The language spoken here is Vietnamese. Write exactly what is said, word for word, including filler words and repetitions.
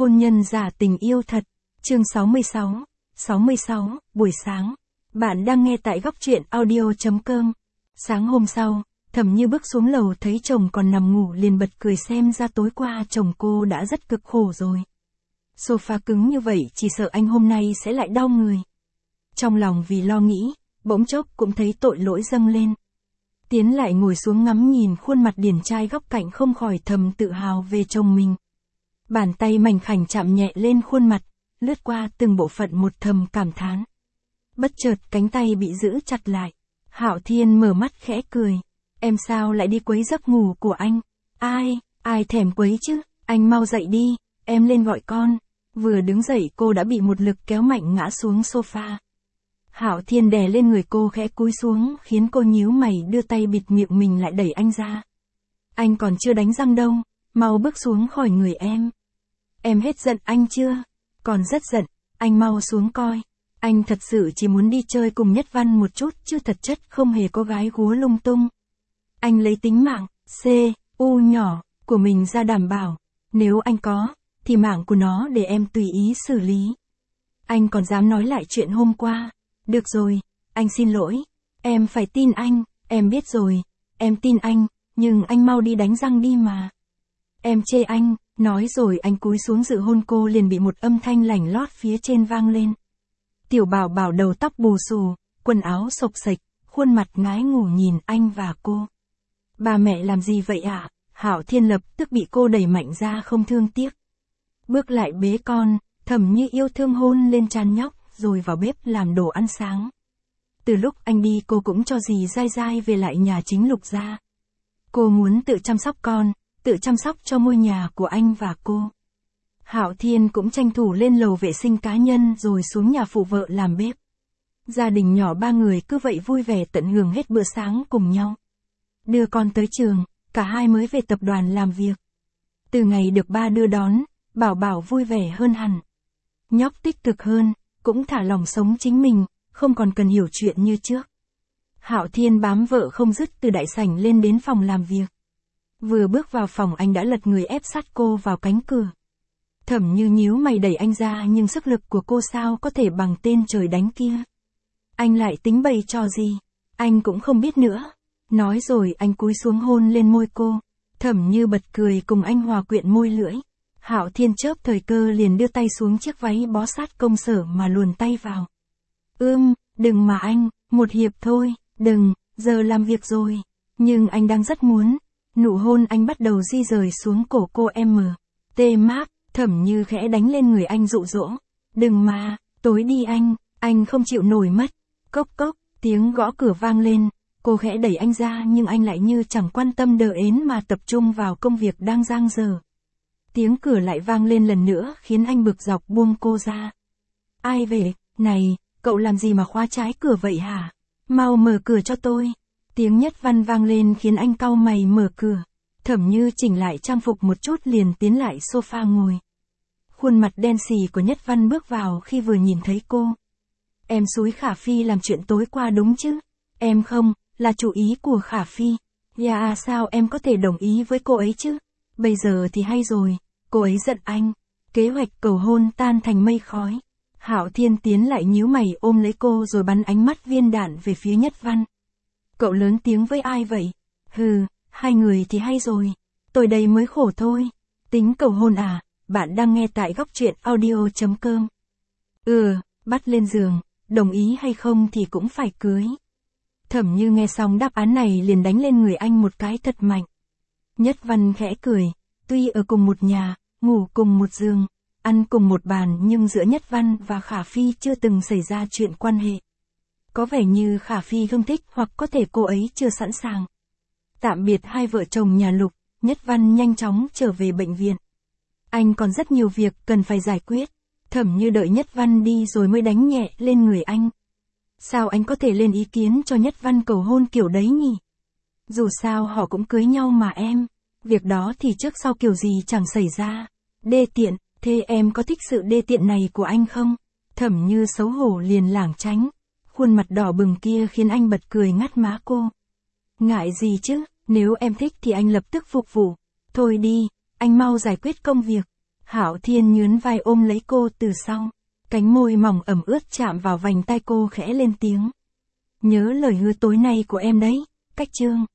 Hôn nhân giả tình yêu thật, chương sáu mươi sáu, sáu mươi sáu, buổi sáng. Bạn đang nghe tại góc truyện audio chấm com. Sáng hôm sau, Thẩm Như bước xuống lầu thấy chồng còn nằm ngủ liền bật cười, xem ra tối qua chồng cô đã rất cực khổ rồi. Sofa cứng như vậy chỉ sợ anh hôm nay sẽ lại đau người. Trong lòng vì lo nghĩ, bỗng chốc cũng thấy tội lỗi dâng lên. Tiến lại ngồi xuống ngắm nhìn khuôn mặt điển trai góc cạnh, không khỏi thầm tự hào về chồng mình. Bàn tay mảnh khảnh chạm nhẹ lên khuôn mặt, lướt qua từng bộ phận một thầm cảm thán. Bất chợt cánh tay bị giữ chặt lại. Hạo Thiên mở mắt khẽ cười. Em sao lại đi quấy giấc ngủ của anh? Ai, ai thèm quấy chứ, anh mau dậy đi, em lên gọi con. Vừa đứng dậy cô đã bị một lực kéo mạnh ngã xuống sofa. Hạo Thiên đè lên người cô khẽ cúi xuống, khiến cô nhíu mày đưa tay bịt miệng mình lại đẩy anh ra. Anh còn chưa đánh răng đâu, mau bước xuống khỏi người em. Em hết giận anh chưa? Còn rất giận, anh mau xuống coi. Anh thật sự chỉ muốn đi chơi cùng Nhất Văn một chút chứ thật chất không hề có gái gúa lung tung. Anh lấy tính mạng, C, U nhỏ, của mình ra đảm bảo. Nếu anh có, thì mạng của nó để em tùy ý xử lý. Anh còn dám nói lại chuyện hôm qua. Được rồi, anh xin lỗi. Em phải tin anh, em biết rồi. Em tin anh, nhưng anh mau đi đánh răng đi mà. Em chê anh, nói rồi anh cúi xuống dự hôn cô, liền bị một âm thanh lảnh lót phía trên vang lên. Tiểu Bảo Bảo đầu tóc bù xù, quần áo xộc xệch, khuôn mặt ngái ngủ nhìn anh và cô. Bà mẹ làm gì vậy ạ? À? Hạo Thiên lập tức bị cô đẩy mạnh ra không thương tiếc. Bước lại bế con, Thẩm Như yêu thương hôn lên trán nhóc, rồi vào bếp làm đồ ăn sáng. Từ lúc anh đi cô cũng cho dì dai dai về lại nhà chính Lục gia. Cô muốn tự chăm sóc con, tự chăm sóc cho ngôi nhà của anh và cô. Hạo Thiên cũng tranh thủ lên lầu vệ sinh cá nhân rồi xuống nhà phụ vợ làm bếp. Gia đình nhỏ ba người cứ vậy vui vẻ tận hưởng hết bữa sáng cùng nhau. Đưa con tới trường, cả hai mới về tập đoàn làm việc. Từ ngày được ba đưa đón, Bảo Bảo vui vẻ hơn hẳn. Nhóc tích cực hơn, cũng thả lỏng sống chính mình, không còn cần hiểu chuyện như trước. Hạo Thiên bám vợ không dứt từ đại sảnh lên đến phòng làm việc. Vừa bước vào phòng anh đã lật người ép sát cô vào cánh cửa. Thẩm Như nhíu mày đẩy anh ra, nhưng sức lực của cô sao có thể bằng tên trời đánh kia. Anh lại tính bày trò gì, anh cũng không biết nữa. Nói rồi anh cúi xuống hôn lên môi cô. Thẩm Như bật cười cùng anh hòa quyện môi lưỡi. Hạo Thiên chớp thời cơ liền đưa tay xuống chiếc váy bó sát công sở mà luồn tay vào. Ưm, đừng mà anh, một hiệp thôi, đừng, giờ làm việc rồi. Nhưng anh đang rất muốn. Nụ hôn anh bắt đầu di rời xuống cổ cô. M. T. Mark. Thẩm Như khẽ đánh lên người anh dụ dỗ. Đừng mà, tối đi anh, anh không chịu nổi mất. Cốc cốc, tiếng gõ cửa vang lên. Cô khẽ đẩy anh ra nhưng anh lại như chẳng quan tâm đờ ến mà tập trung vào công việc đang dang dở. Tiếng cửa lại vang lên lần nữa khiến anh bực dọc buông cô ra. Ai về? Này, cậu làm gì mà khóa trái cửa vậy hả? Mau mở cửa cho tôi. Tiếng Nhất Văn vang lên khiến anh cau mày mở cửa. Thẩm Như chỉnh lại trang phục một chút liền tiến lại sofa ngồi. Khuôn mặt đen xì của Nhất Văn bước vào khi vừa nhìn thấy cô. Em xúi Khả Phi làm chuyện tối qua đúng chứ? Em không, là chủ ý của Khả Phi. Dạ sao em có thể đồng ý với cô ấy chứ? Bây giờ thì hay rồi, cô ấy giận anh. Kế hoạch cầu hôn tan thành mây khói. Hạo Thiên tiến lại nhíu mày ôm lấy cô rồi bắn ánh mắt viên đạn về phía Nhất Văn. Cậu lớn tiếng với ai vậy? Hừ, hai người thì hay rồi. Tôi đây mới khổ thôi. Tính cầu hôn à? Bạn đang nghe tại góc truyện audio chấm com. Ừ, bắt lên giường, đồng ý hay không thì cũng phải cưới. Thẩm Như nghe xong đáp án này liền đánh lên người anh một cái thật mạnh. Nhất Văn khẽ cười, tuy ở cùng một nhà, ngủ cùng một giường, ăn cùng một bàn nhưng giữa Nhất Văn và Khả Phi chưa từng xảy ra chuyện quan hệ. Có vẻ như Khả Phi không thích hoặc có thể cô ấy chưa sẵn sàng. Tạm biệt hai vợ chồng nhà Lục, Nhất Văn nhanh chóng trở về bệnh viện. Anh còn rất nhiều việc cần phải giải quyết. Thẩm Như đợi Nhất Văn đi rồi mới đánh nhẹ lên người anh. Sao anh có thể lên ý kiến cho Nhất Văn cầu hôn kiểu đấy nhỉ? Dù sao họ cũng cưới nhau mà em. Việc đó thì trước sau kiểu gì chẳng xảy ra. Đê tiện, thế em có thích sự đê tiện này của anh không? Thẩm Như xấu hổ liền lảng tránh. Khuôn mặt đỏ bừng kia khiến anh bật cười ngắt má cô. Ngại gì chứ, nếu em thích thì anh lập tức phục vụ. Thôi đi, anh mau giải quyết công việc. Hạo Thiên nhướn vai ôm lấy cô từ sau. Cánh môi mỏng ẩm ướt chạm vào vành tai cô khẽ lên tiếng. Nhớ lời hứa tối nay của em đấy, Cách Trương.